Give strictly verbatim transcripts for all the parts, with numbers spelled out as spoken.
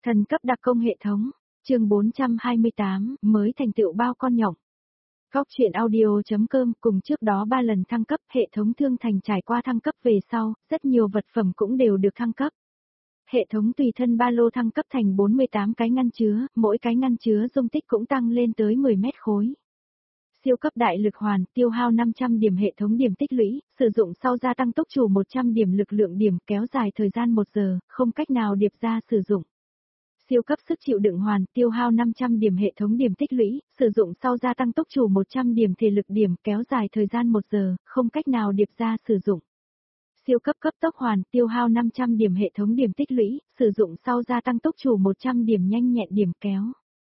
Thần cấp đặc công hệ thống, chương bốn trăm hai mươi tám, mới thành tựu bao con nhộng. Góc truyện audio.com cùng trước đó ba lần thăng cấp, hệ thống Thương Thành trải qua thăng cấp về sau, rất nhiều vật phẩm cũng đều được thăng cấp. Hệ thống tùy thân ba lô thăng cấp thành bốn mươi tám cái ngăn chứa, mỗi cái ngăn chứa dung tích cũng tăng lên tới mười mét khối. Siêu cấp đại lực hoàn, tiêu hao năm trăm điểm hệ thống điểm tích lũy, sử dụng sau gia tăng tốc chủ một trăm điểm lực lượng điểm, kéo dài thời gian một giờ, không cách nào điệp ra sử dụng. Siêu cấp sức chịu đựng hoàn, tiêu hao năm trăm điểm hệ thống điểm tích lũy, sử dụng sau gia tăng tốc chủ một trăm điểm thể lực điểm, kéo dài thời gian một giờ, không cách nào điệp ra sử dụng. Siêu cấp cấp tốc hoàn, tiêu hao năm trăm điểm hệ thống điểm tích lũy, sử dụng sau gia tăng tốc chủ một trăm điểm nhanh nhẹn điểm kéo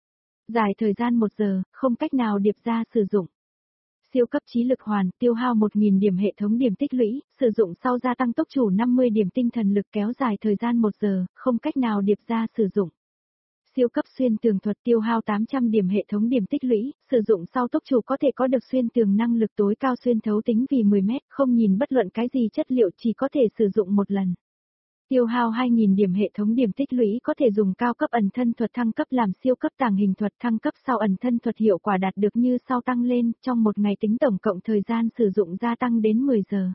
dài thời gian một giờ, không cách nào điệp ra sử dụng. Siêu cấp trí lực hoàn, tiêu hao một nghìn điểm hệ thống điểm tích lũy, sử dụng sau gia tăng tốc chủ năm mươi điểm tinh thần lực, kéo dài thời gian một giờ, không cách nào điệp ra sử dụng. Siêu cấp xuyên tường thuật, tiêu hao tám trăm điểm hệ thống điểm tích lũy, sử dụng sau tốc chủ có thể có được xuyên tường năng lực tối cao xuyên thấu tính vì mười mét, không nhìn bất luận cái gì chất liệu, chỉ có thể sử dụng một lần. Tiêu hao hai nghìn điểm hệ thống điểm tích lũy, có thể dùng cao cấp ẩn thân thuật thăng cấp làm siêu cấp tàng hình thuật, thăng cấp sau ẩn thân thuật hiệu quả đạt được như sau tăng lên, trong một ngày tính tổng cộng thời gian sử dụng gia tăng đến mười giờ.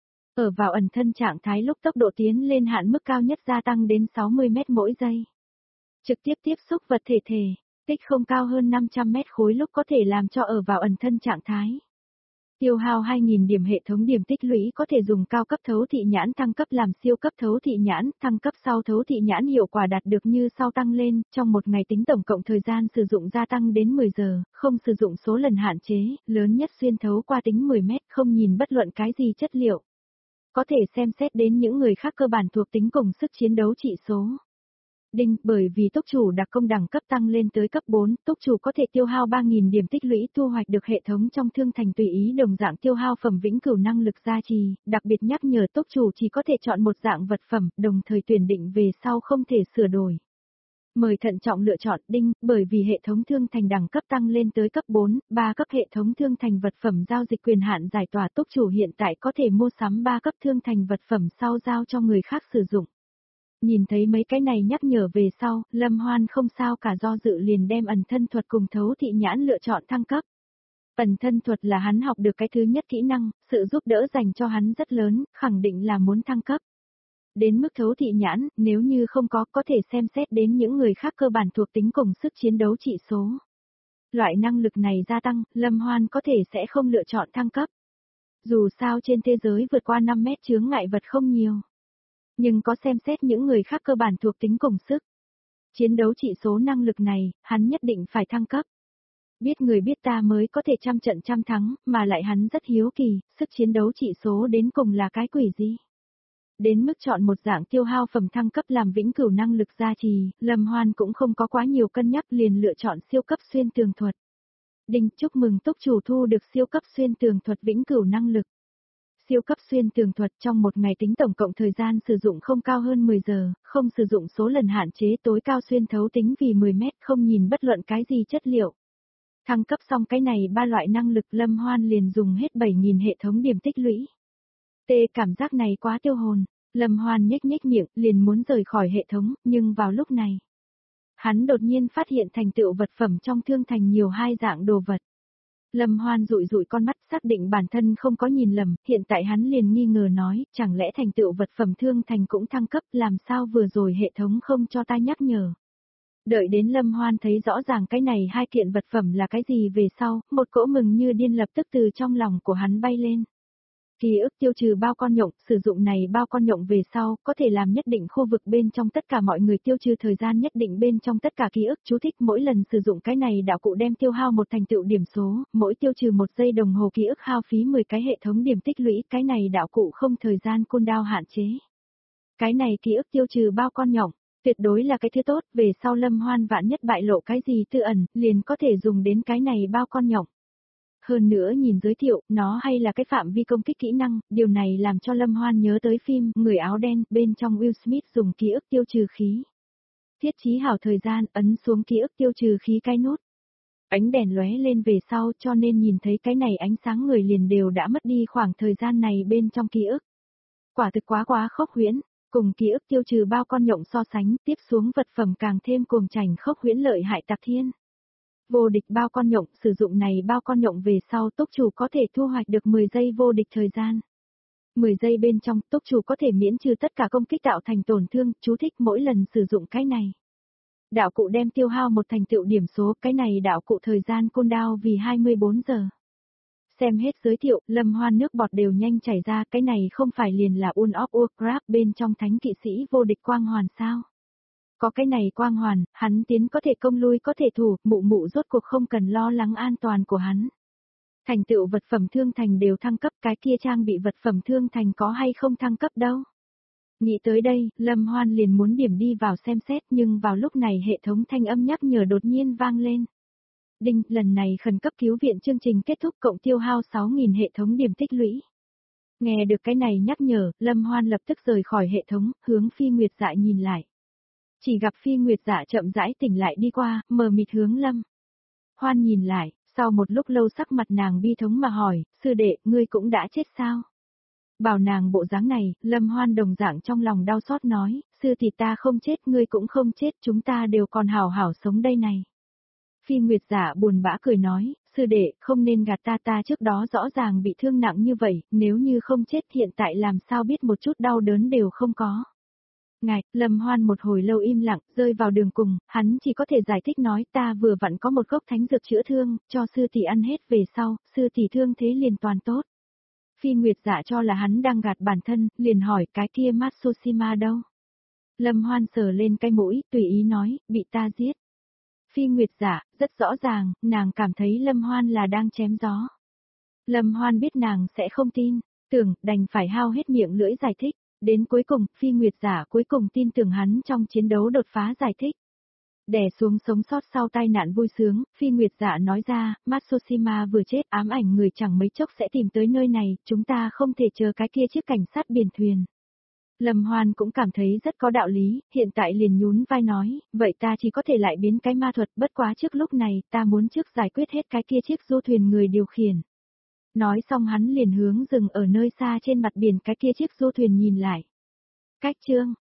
Ở vào ẩn thân trạng thái lúc tốc độ tiến lên hạn mức cao nhất gia tăng đến sáu mươi mét mỗi giây. Trực tiếp tiếp xúc vật thể thể, tích không cao hơn năm trăm mét khối lúc có thể làm cho ở vào ẩn thân trạng thái. Tiêu hao hai nghìn điểm hệ thống điểm tích lũy, có thể dùng cao cấp thấu thị nhãn thăng cấp làm siêu cấp thấu thị nhãn, thăng cấp sau thấu thị nhãn hiệu quả đạt được như sau tăng lên, trong một ngày tính tổng cộng thời gian sử dụng gia tăng đến mười giờ, không sử dụng số lần hạn chế, lớn nhất xuyên thấu qua tính mười mét, không nhìn bất luận cái gì chất liệu. Có thể xem xét đến những người khác cơ bản thuộc tính cùng sức chiến đấu trị số. Đinh, bởi vì tốc chủ đặc công đẳng cấp tăng lên tới cấp bốn, tốc chủ có thể tiêu hao ba nghìn điểm tích lũy thu hoạch được hệ thống trong Thương Thành tùy ý đồng dạng tiêu hao phẩm vĩnh cửu năng lực gia trì, đặc biệt nhắc nhở tốc chủ chỉ có thể chọn một dạng vật phẩm, đồng thời tuyển định về sau không thể sửa đổi. Mời thận trọng lựa chọn. Đinh, bởi vì hệ thống Thương Thành đẳng cấp tăng lên tới cấp bốn, ba cấp hệ thống Thương Thành vật phẩm giao dịch quyền hạn giải tỏa, tốc chủ hiện tại có thể mua sắm ba cấp Thương Thành vật phẩm sau giao cho người khác sử dụng. Nhìn thấy mấy cái này nhắc nhở về sau, Lâm Hoan không sao cả do dự liền đem ẩn thân thuật cùng thấu thị nhãn lựa chọn thăng cấp. Ẩn thân thuật là hắn học được cái thứ nhất kỹ năng, sự giúp đỡ dành cho hắn rất lớn, khẳng định là muốn thăng cấp. Đến mức thấu thị nhãn, nếu như không có, có thể xem xét đến những người khác cơ bản thuộc tính cùng sức chiến đấu trị số. Loại năng lực này gia tăng, Lâm Hoan có thể sẽ không lựa chọn thăng cấp. Dù sao trên thế giới vượt qua năm mét chướng ngại vật không nhiều. Nhưng có xem xét những người khác cơ bản thuộc tính cùng sức chiến đấu trị số năng lực này, hắn nhất định phải thăng cấp. Biết người biết ta mới có thể trăm trận trăm thắng, mà lại hắn rất hiếu kỳ, sức chiến đấu trị số đến cùng là cái quỷ gì. Đến mức chọn một dạng tiêu hao phẩm thăng cấp làm vĩnh cửu năng lực gia trì, Lâm Hoan cũng không có quá nhiều cân nhắc liền lựa chọn siêu cấp xuyên tường thuật. Đinh, chúc mừng tốc chủ thu được siêu cấp xuyên tường thuật vĩnh cửu năng lực. Siêu cấp xuyên tường thuật trong một ngày tính tổng cộng thời gian sử dụng không cao hơn mười giờ, không sử dụng số lần hạn chế tối cao xuyên thấu tính vì mười mét, không nhìn bất luận cái gì chất liệu. Thăng cấp xong cái này ba loại năng lực, Lâm Hoan liền dùng hết bảy nghìn hệ thống điểm tích lũy. Tê, cảm giác này quá tiêu hồn, Lâm Hoan nhếch nhếch miệng, liền muốn rời khỏi hệ thống, nhưng vào lúc này, hắn đột nhiên phát hiện thành tựu vật phẩm trong Thương Thành nhiều hai dạng đồ vật. Lâm Hoan dụi dụi con mắt xác định bản thân không có nhìn lầm, hiện tại hắn liền nghi ngờ nói, chẳng lẽ thành tựu vật phẩm Thương Thành cũng thăng cấp, làm sao vừa rồi hệ thống không cho ta nhắc nhở. Đợi đến Lâm Hoan thấy rõ ràng cái này hai kiện vật phẩm là cái gì về sau, một cỗ mừng như điên lập tức từ trong lòng của hắn bay lên. Ký ức tiêu trừ bao con nhộng, sử dụng này bao con nhộng về sau, có thể làm nhất định khu vực bên trong tất cả mọi người tiêu trừ thời gian nhất định bên trong tất cả ký ức. Chú thích, mỗi lần sử dụng cái này đạo cụ đem tiêu hao một thành tựu điểm số, mỗi tiêu trừ một giây đồng hồ ký ức hao phí mười cái hệ thống điểm tích lũy, cái này đạo cụ không thời gian cooldown hạn chế. Cái này ký ức tiêu trừ bao con nhộng, tuyệt đối là cái thứ tốt, về sau Lâm Hoan vạn nhất bại lộ cái gì tư ẩn, liền có thể dùng đến cái này bao con nhộng. Hơn nữa nhìn giới thiệu, nó hay là cái phạm vi công kích kỹ năng, điều này làm cho Lâm Hoan nhớ tới phim Người áo đen, bên trong Will Smith dùng ký ức tiêu trừ khí. Thiết trí hảo thời gian, ấn xuống ký ức tiêu trừ khí cái nút. Ánh đèn lóe lên về sau, cho nên nhìn thấy cái này ánh sáng người liền đều đã mất đi khoảng thời gian này bên trong ký ức. Quả thực quá quá khốc huyễn. Cùng ký ức tiêu trừ bao con nhộng so sánh, tiếp xuống vật phẩm càng thêm cuồng chảnh khốc huyễn lợi hại tạc thiên. Vô địch bao con nhộng, sử dụng này bao con nhộng về sau túc chủ có thể thu hoạch được mười giây vô địch thời gian. mười giây bên trong, túc chủ có thể miễn trừ tất cả công kích tạo thành tổn thương, chú thích mỗi lần sử dụng cái này. Đạo cụ đem tiêu hao một thành tựu điểm số, cái này đạo cụ thời gian cooldown vì hai mươi bốn giờ. Xem hết giới thiệu, Lâm Hoan nước bọt đều nhanh chảy ra, cái này không phải liền là World of Warcraft bên trong thánh kỵ sĩ vô địch quang hoàn sao? Có cái này quang hoàn, hắn tiến có thể công lui có thể thủ, mụ mụ rốt cuộc không cần lo lắng an toàn của hắn. Thành tựu vật phẩm thương thành đều thăng cấp, cái kia trang bị vật phẩm thương thành có hay không thăng cấp đâu. Nghĩ tới đây, Lâm Hoan liền muốn điểm đi vào xem xét, nhưng vào lúc này hệ thống thanh âm nhắc nhở đột nhiên vang lên. Đinh, lần này khẩn cấp cứu viện chương trình kết thúc cộng tiêu hao sáu nghìn hệ thống điểm tích lũy. Nghe được cái này nhắc nhở, Lâm Hoan lập tức rời khỏi hệ thống, hướng Phi Nguyệt Dạ nhìn lại. Chỉ gặp Phi Nguyệt Dạ chậm rãi tỉnh lại đi qua, mờ mịt hướng Lâm Hoan nhìn lại, sau một lúc lâu sắc mặt nàng bi thống mà hỏi, sư đệ, ngươi cũng đã chết sao? Bảo nàng bộ dáng này, Lâm Hoan đồng dạng trong lòng đau xót nói, sư tỷ ta không chết, ngươi cũng không chết, chúng ta đều còn hảo hảo sống đây này. Phi Nguyệt Dạ buồn bã cười nói, sư đệ, không nên gạt ta, ta trước đó rõ ràng bị thương nặng như vậy, nếu như không chết hiện tại làm sao biết một chút đau đớn đều không có. Ngài, Lâm Hoan một hồi lâu im lặng, rơi vào đường cùng, hắn chỉ có thể giải thích nói ta vừa vặn có một gốc thánh dược chữa thương, cho sư tỷ ăn hết về sau, sư tỷ thương thế liền toàn tốt. Phi Nguyệt Dạ cho là hắn đang gạt bản thân, liền hỏi cái kia Matsushima đâu. Lâm Hoan sờ lên cái mũi, tùy ý nói, bị ta giết. Phi Nguyệt Dạ, rất rõ ràng, nàng cảm thấy Lâm Hoan là đang chém gió. Lâm Hoan biết nàng sẽ không tin, tưởng đành phải hao hết miệng lưỡi giải thích. Đến cuối cùng, Phi Nguyệt Dạ cuối cùng tin tưởng hắn trong chiến đấu đột phá giải thích. Đè xuống sống sót sau tai nạn vui sướng, Phi Nguyệt Dạ nói ra, Matsushima vừa chết ám ảnh người chẳng mấy chốc sẽ tìm tới nơi này, chúng ta không thể chờ cái kia chiếc cảnh sát biển thuyền. Lâm Hoan cũng cảm thấy rất có đạo lý, hiện tại liền nhún vai nói, vậy ta chỉ có thể lại biến cái ma thuật, bất quá trước lúc này, ta muốn trước giải quyết hết cái kia chiếc du thuyền người điều khiển. Nói xong hắn liền hướng dừng ở nơi xa trên mặt biển cái kia chiếc du thuyền nhìn lại. Cách chương